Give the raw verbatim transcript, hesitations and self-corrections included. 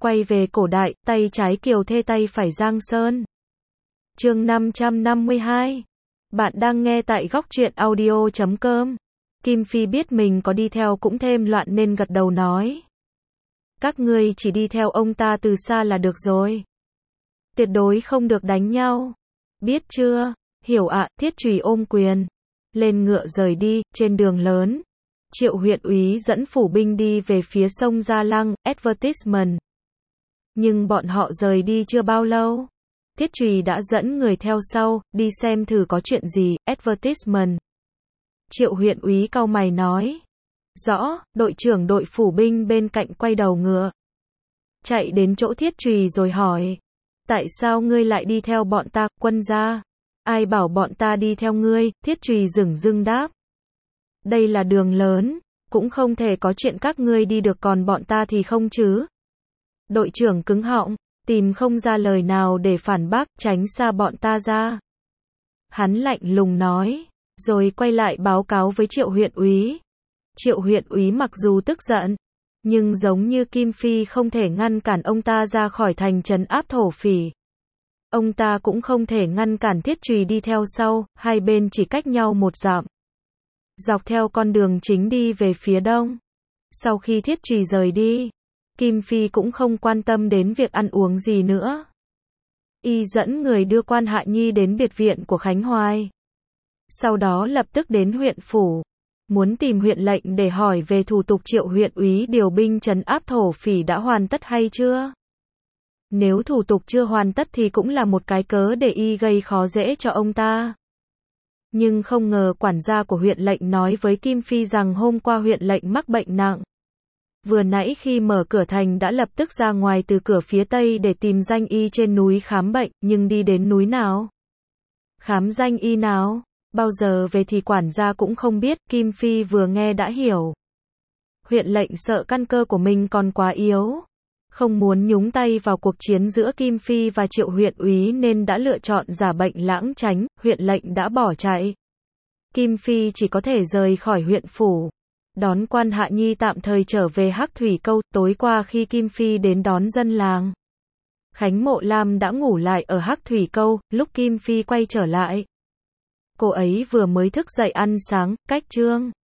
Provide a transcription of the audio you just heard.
Quay về cổ đại, tay trái Kiều Thê tay phải Giang Sơn. Chương năm trăm năm mươi hai. Bạn đang nghe tại góc truyện audio chấm com. Kim Phi biết mình có đi theo cũng thêm loạn nên gật đầu nói. Các ngươi chỉ đi theo ông ta từ xa là được rồi. Tuyệt đối không được đánh nhau. Biết chưa? Hiểu ạ. Thiết Trùy ôm quyền. Lên ngựa rời đi, trên đường lớn. Triệu huyện úy dẫn phủ binh đi về phía sông Gia Lăng, advertisement. Nhưng bọn họ rời đi chưa bao lâu. Thiết Trùy đã dẫn người theo sau, đi xem thử có chuyện gì, advertisement. Triệu huyện úy cau mày nói. Rõ, đội trưởng đội phủ binh bên cạnh quay đầu ngựa. Chạy đến chỗ Thiết Trùy rồi hỏi. Tại sao ngươi lại đi theo bọn ta, quân gia? Ai bảo bọn ta đi theo ngươi? Thiết Trùy dửng dưng đáp. Đây là đường lớn, cũng không thể có chuyện các ngươi đi được còn bọn ta thì không chứ. Đội trưởng cứng họng, tìm không ra lời nào để phản bác, tránh xa bọn ta ra. Hắn lạnh lùng nói, rồi quay lại báo cáo với Triệu huyện úy. Triệu huyện úy mặc dù tức giận, nhưng giống như Kim Phi không thể ngăn cản ông ta ra khỏi thành trấn áp thổ phỉ. Ông ta cũng không thể ngăn cản Thiết Trùy đi theo sau, hai bên chỉ cách nhau một dặm. Dọc theo con đường chính đi về phía đông. Sau khi Thiết Trùy rời đi, Kim Phi cũng không quan tâm đến việc ăn uống gì nữa. Y dẫn người đưa Quan Hạ Nhi đến biệt viện của Khánh Hoài. Sau đó lập tức đến huyện phủ, muốn tìm huyện lệnh để hỏi về thủ tục Triệu huyện úy điều binh trấn áp thổ phỉ đã hoàn tất hay chưa. Nếu thủ tục chưa hoàn tất thì cũng là một cái cớ để y gây khó dễ cho ông ta. Nhưng không ngờ quản gia của huyện lệnh nói với Kim Phi rằng hôm qua huyện lệnh mắc bệnh nặng. Vừa nãy khi mở cửa thành đã lập tức ra ngoài từ cửa phía tây để tìm danh y trên núi khám bệnh, nhưng đi đến núi nào? Khám danh y nào? Bao giờ về thì quản gia cũng không biết, Kim Phi vừa nghe đã hiểu. Huyện lệnh sợ căn cơ của mình còn quá yếu, không muốn nhúng tay vào cuộc chiến giữa Kim Phi và Triệu huyện úy nên đã lựa chọn giả bệnh lãng tránh, huyện lệnh đã bỏ chạy. Kim Phi chỉ có thể rời khỏi huyện phủ, đón Quan Hạ Nhi tạm thời trở về Hắc Thủy Câu. Tối qua khi Kim Phi đến đón dân làng, Khánh Mộ Lam đã ngủ lại ở Hắc Thủy Câu, lúc Kim Phi quay trở lại. Cô ấy vừa mới thức dậy ăn sáng, cách trương.